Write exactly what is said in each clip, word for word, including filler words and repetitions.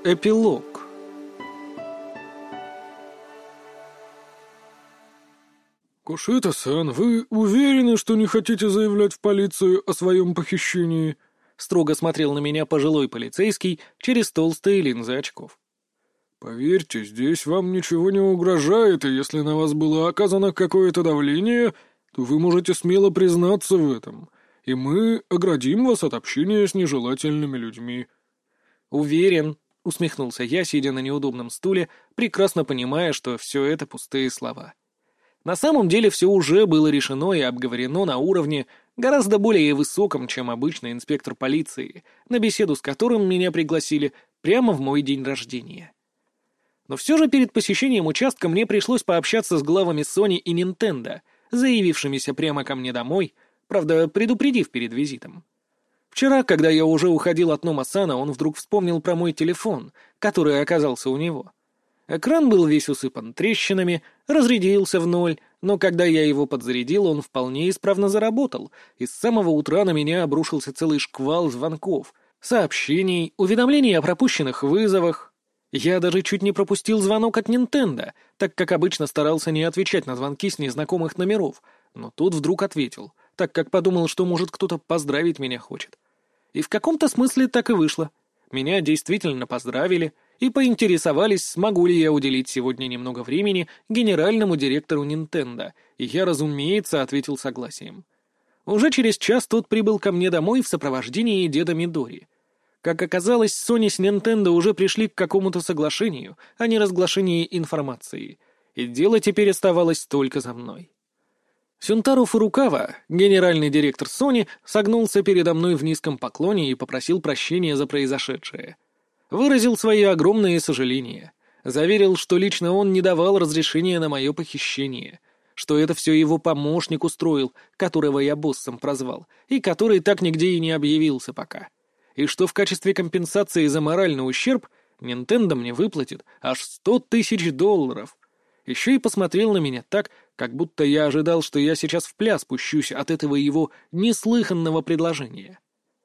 Эпилог. «Кушита-сан, вы уверены, что не хотите заявлять в полицию о своем похищении?» Строго смотрел на меня пожилой полицейский через толстые линзы очков. «Поверьте, здесь вам ничего не угрожает, и если на вас было оказано какое-то давление, то вы можете смело признаться в этом, и мы оградим вас от общения с нежелательными людьми». «Уверен», — усмехнулся я, сидя на неудобном стуле, прекрасно понимая, что все это пустые слова. На самом деле все уже было решено и обговорено на уровне гораздо более высоком, чем обычный инспектор полиции, на беседу с которым меня пригласили прямо в мой день рождения. Но все же перед посещением участка мне пришлось пообщаться с главами Sony и Nintendo, заявившимися прямо ко мне домой, правда, предупредив перед визитом. Вчера, когда я уже уходил от Нома-сана, он вдруг вспомнил про мой телефон, который оказался у него. Экран был весь усыпан трещинами, разрядился в ноль, но когда я его подзарядил, он вполне исправно заработал, и с самого утра на меня обрушился целый шквал звонков, сообщений, уведомлений о пропущенных вызовах. Я даже чуть не пропустил звонок от Nintendo, так как обычно старался не отвечать на звонки с незнакомых номеров, но тут вдруг ответил, так как подумал, что, может, кто-то поздравить меня хочет. И в каком-то смысле так и вышло. Меня действительно поздравили и поинтересовались, смогу ли я уделить сегодня немного времени генеральному директору Nintendo, и я, разумеется, ответил согласием. Уже через час тот прибыл ко мне домой в сопровождении деда Мидори. Как оказалось, Sony с Nintendo уже пришли к какому-то соглашению о неразглашении информации, и дело теперь оставалось только за мной. Сюнтару Фурукава, генеральный директор Sony, согнулся передо мной в низком поклоне и попросил прощения за произошедшее. Выразил свои огромные сожаления. Заверил, что лично он не давал разрешения на мое похищение, что это все его помощник устроил, которого я боссом прозвал, и который так нигде и не объявился пока. И что в качестве компенсации за моральный ущерб Nintendo мне выплатит аж сто тысяч долларов. Еще и посмотрел на меня так, как будто я ожидал, что я сейчас в пляс пущусь от этого его неслыханного предложения.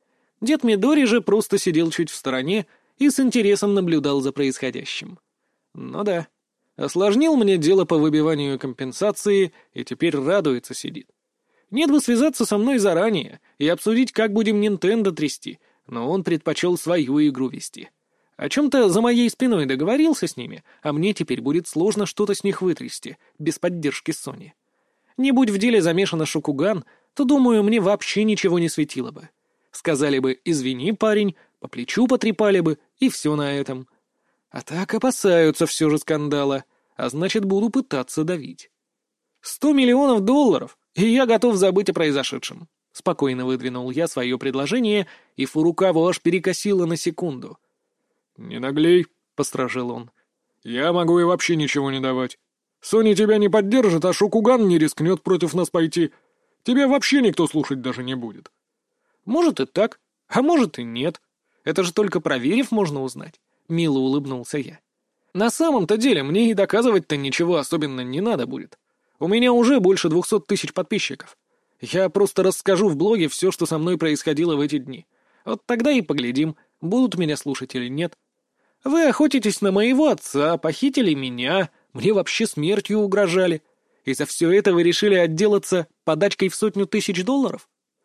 Дед Мидори же просто сидел чуть в стороне и с интересом наблюдал за происходящим. Ну да, осложнил мне дело по выбиванию компенсации и теперь радуется сидит. Нет бы связаться со мной заранее и обсудить, как будем Nintendo трясти, но он предпочел свою игру вести. О чем-то за моей спиной договорился с ними, а мне теперь будет сложно что-то с них вытрясти, без поддержки Sony. Не будь в деле замешана Шокуган, то, думаю, мне вообще ничего не светило бы. Сказали бы «извини, парень», по плечу потрепали бы, и все на этом. А так опасаются все же скандала, а значит, буду пытаться давить. Сто миллионов долларов, и я готов забыть о произошедшем. Спокойно выдвинул я свое предложение, и Фурукаву аж перекосило на секунду. «Не наглей», — постражил он. «Я могу и вообще ничего не давать. Сони тебя не поддержит, а Шокуган не рискнет против нас пойти. Тебя вообще никто слушать даже не будет». «Может и так, а может и нет. Это же только проверив можно узнать», — мило улыбнулся я. «На самом-то деле мне и доказывать-то ничего особенно не надо будет. У меня уже больше двухсот тысяч подписчиков. Я просто расскажу в блоге все, что со мной происходило в эти дни. Вот тогда и поглядим, будут меня слушать или нет. Вы охотитесь на моего отца, похитили меня, мне вообще смертью угрожали. И за все это вы решили отделаться подачкой в сотню тысяч долларов?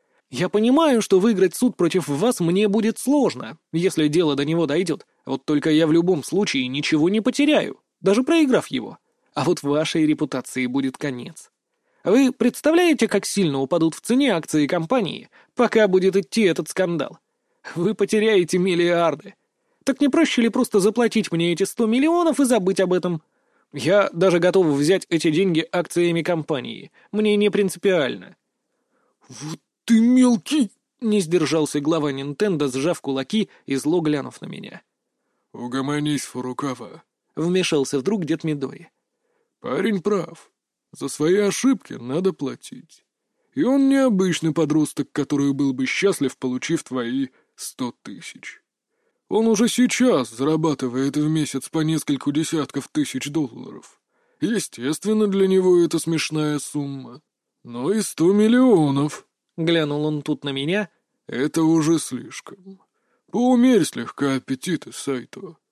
Я понимаю, что выиграть суд против вас мне будет сложно, если дело до него дойдет. Вот только я в любом случае ничего не потеряю, даже проиграв его. А вот вашей репутации будет конец. Вы представляете, как сильно упадут в цене акции компании, пока будет идти этот скандал? Вы потеряете миллиарды. Так не проще ли просто заплатить мне эти сто миллионов и забыть об этом? Я даже готов взять эти деньги акциями компании. Мне не принципиально». «Вот ты мелкий!» — не сдержался глава Nintendo, сжав кулаки и зло глянув на меня. «Угомонись, Фурукава», — вмешался вдруг дед Мидори. «Парень прав. За свои ошибки надо платить. И он не обычный подросток, который был бы счастлив, получив твои сто тысяч. Он уже сейчас зарабатывает в месяц по нескольку десятков тысяч долларов. Естественно, для него это смешная сумма. Но и сто миллионов. Глянул он тут на меня. Это уже слишком. Поумерь слегка аппетиты, Сайто.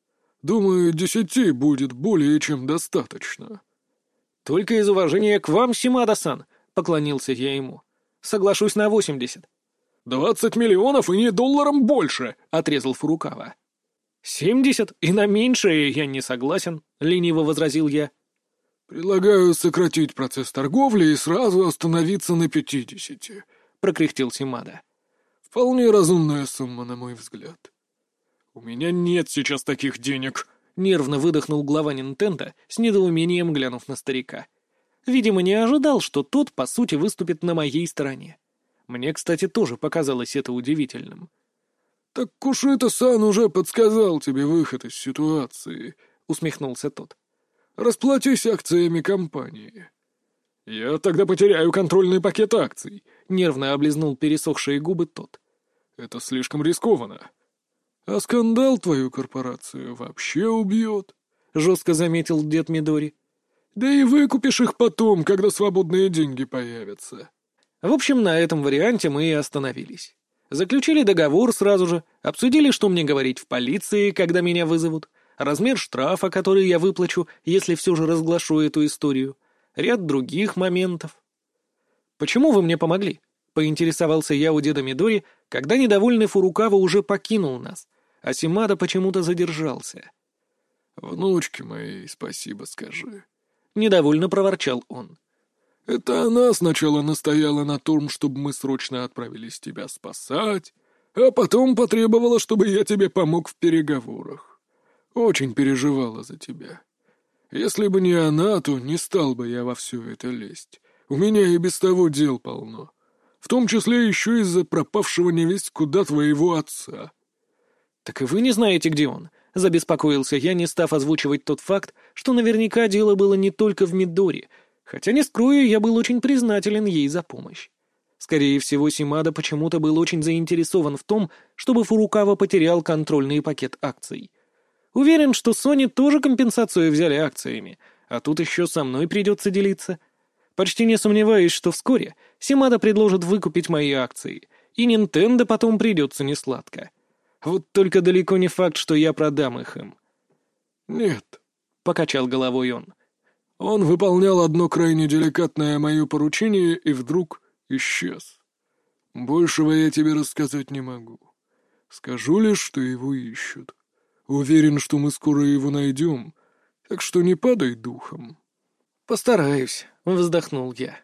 Думаю, десяти будет более чем достаточно». «Только из уважения к вам, Симада-сан», — поклонился я ему. «Соглашусь на восемьдесят». «Двадцать миллионов и не долларом больше», — отрезал Фурукава. «Семьдесят, и на меньшее я не согласен», — лениво возразил я. «Предлагаю сократить процесс торговли и сразу остановиться на пятидесяти», — прокряхтел Симада. «Вполне разумная сумма, на мой взгляд». «У меня нет сейчас таких денег», — нервно выдохнул глава Нинтендо, с недоумением глянув на старика. Видимо, не ожидал, что тот, по сути, выступит на моей стороне. Мне, кстати, тоже показалось это удивительным. «Так Кушита-сан уже подсказал тебе выход из ситуации», — усмехнулся тот. «Расплатись акциями компании». «Я тогда потеряю контрольный пакет акций», — нервно облизнул пересохшие губы тот. «Это слишком рискованно». «А скандал твою корпорацию вообще убьет», — жестко заметил дед Мидори. «Да и выкупишь их потом, когда свободные деньги появятся». В общем, на этом варианте мы и остановились. Заключили договор сразу же, обсудили, что мне говорить в полиции, когда меня вызовут, размер штрафа, который я выплачу, если все же разглашу эту историю, ряд других моментов. «Почему вы мне помогли?» — поинтересовался я у деда Мидори, когда недовольный Фурукава уже покинул нас, а Симада почему-то задержался. «Внучке моей спасибо скажи», — недовольно проворчал он. «Это она сначала настояла на том, чтобы мы срочно отправились тебя спасать, а потом потребовала, чтобы я тебе помог в переговорах. Очень переживала за тебя. Если бы не она, то не стал бы я во все это лезть. У меня и без того дел полно. В том числе еще из-за пропавшего невесть куда твоего отца». «Так и вы не знаете, где он?» — забеспокоился я, не став озвучивать тот факт, что наверняка дело было не только в Мидори, хотя, не скрою, я был очень признателен ей за помощь. Скорее всего, Симада почему-то был очень заинтересован в том, чтобы Фурукава потерял контрольный пакет акций. Уверен, что Sony тоже компенсацию взяли акциями, а тут еще со мной придется делиться. Почти не сомневаюсь, что вскоре Симада предложит выкупить мои акции, и Nintendo потом придется несладко. Вот только далеко не факт, что я продам их им. «Нет», — покачал головой он. «Он выполнял одно крайне деликатное мое поручение и вдруг исчез. Большего я тебе рассказать не могу. Скажу лишь, что его ищут. Уверен, что мы скоро его найдем, так что не падай духом». «Постараюсь», — вздохнул я.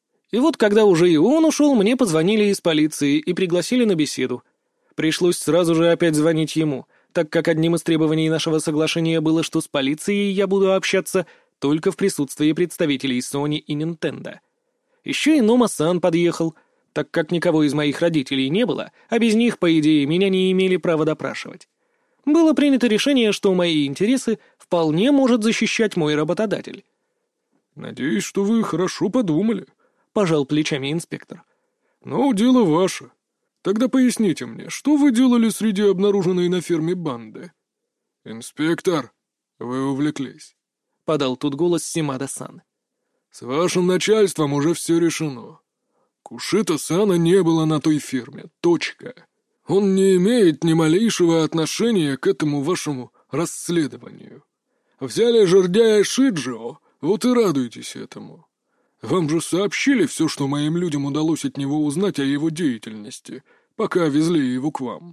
И вот, когда уже и он ушел, мне позвонили из полиции и пригласили на беседу. Пришлось сразу же опять звонить ему, так как одним из требований нашего соглашения было, что с полицией я буду общаться только в присутствии представителей Sony и Nintendo. Еще и Нома-сан подъехал, так как никого из моих родителей не было, а без них, по идее, меня не имели права допрашивать. Было принято решение, что мои интересы вполне может защищать мой работодатель. «Надеюсь, что вы хорошо подумали», — пожал плечами инспектор. «Но дело ваше. Тогда поясните мне, что вы делали среди обнаруженной на ферме банды?» «Инспектор, вы увлеклись», — подал тут голос Симада-сан. «С вашим начальством уже все решено. Кушита-сана не было на той ферме. Точка. Он не имеет ни малейшего отношения к этому вашему расследованию. Взяли жердяя Шиджио, вот и радуйтесь этому. Вам же сообщили все, что моим людям удалось от него узнать о его деятельности, пока везли его к вам?»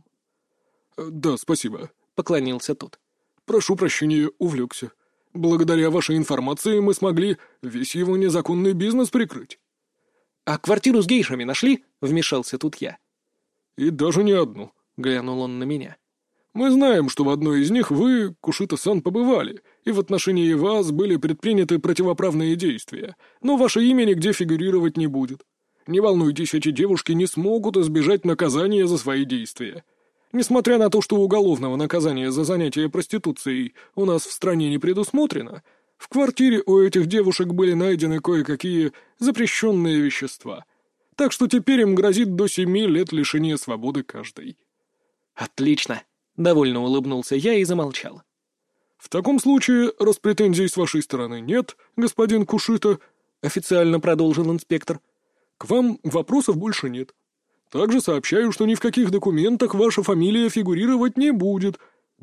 «Да, спасибо», — поклонился тот. «Прошу прощения, увлекся. Благодаря вашей информации мы смогли весь его незаконный бизнес прикрыть». «А квартиру с гейшами нашли?» — вмешался тут я. «И даже не одну», — глянул он на меня. «Мы знаем, что в одной из них вы, Кушита-сан, побывали, и в отношении вас были предприняты противоправные действия, но ваше имя нигде фигурировать не будет. Не волнуйтесь, эти девушки не смогут избежать наказания за свои действия. Несмотря на то, что уголовного наказания за занятие проституцией у нас в стране не предусмотрено, в квартире у этих девушек были найдены кое-какие запрещенные вещества. Так что теперь им грозит до семи лет лишения свободы каждой». «Отлично!» — довольно улыбнулся я и замолчал. «В таком случае, раз претензий с вашей стороны нет, господин Кушита», — официально продолжил инспектор, — «к вам вопросов больше нет. Также сообщаю, что ни в каких документах ваша фамилия фигурировать не будет.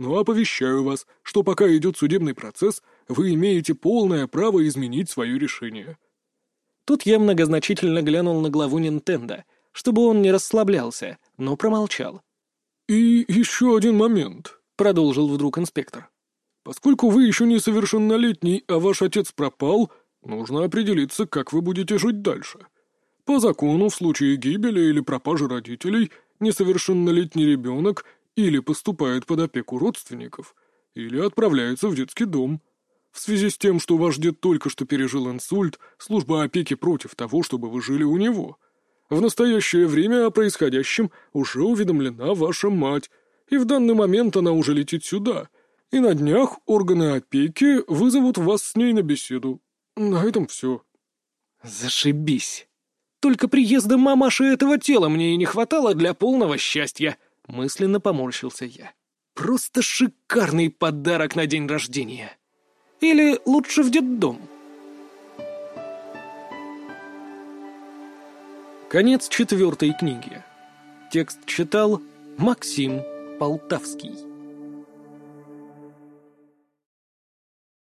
но оповещаю вас, что пока идет судебный процесс, вы имеете полное право изменить свое решение». Тут я многозначительно глянул на главу Nintendo, чтобы он не расслаблялся, но промолчал. «И еще один момент», — продолжил вдруг инспектор. «Поскольку вы еще несовершеннолетний, а ваш отец пропал, нужно определиться, как вы будете жить дальше. По закону, в случае гибели или пропажи родителей, несовершеннолетний ребенок или поступает под опеку родственников, или отправляется в детский дом. В связи с тем, что ваш дед только что пережил инсульт, служба опеки против того, чтобы вы жили у него. В настоящее время о происходящем уже уведомлена ваша мать, и в данный момент она уже летит сюда, и на днях органы опеки вызовут вас с ней на беседу. На этом все». «Зашибись! Только приезда мамаши этого тела мне и не хватало для полного счастья», — мысленно поморщился я. «Просто шикарный подарок на день рождения. Или лучше в детдом». Конец четвертой книги. Текст читал Максим Полтавский.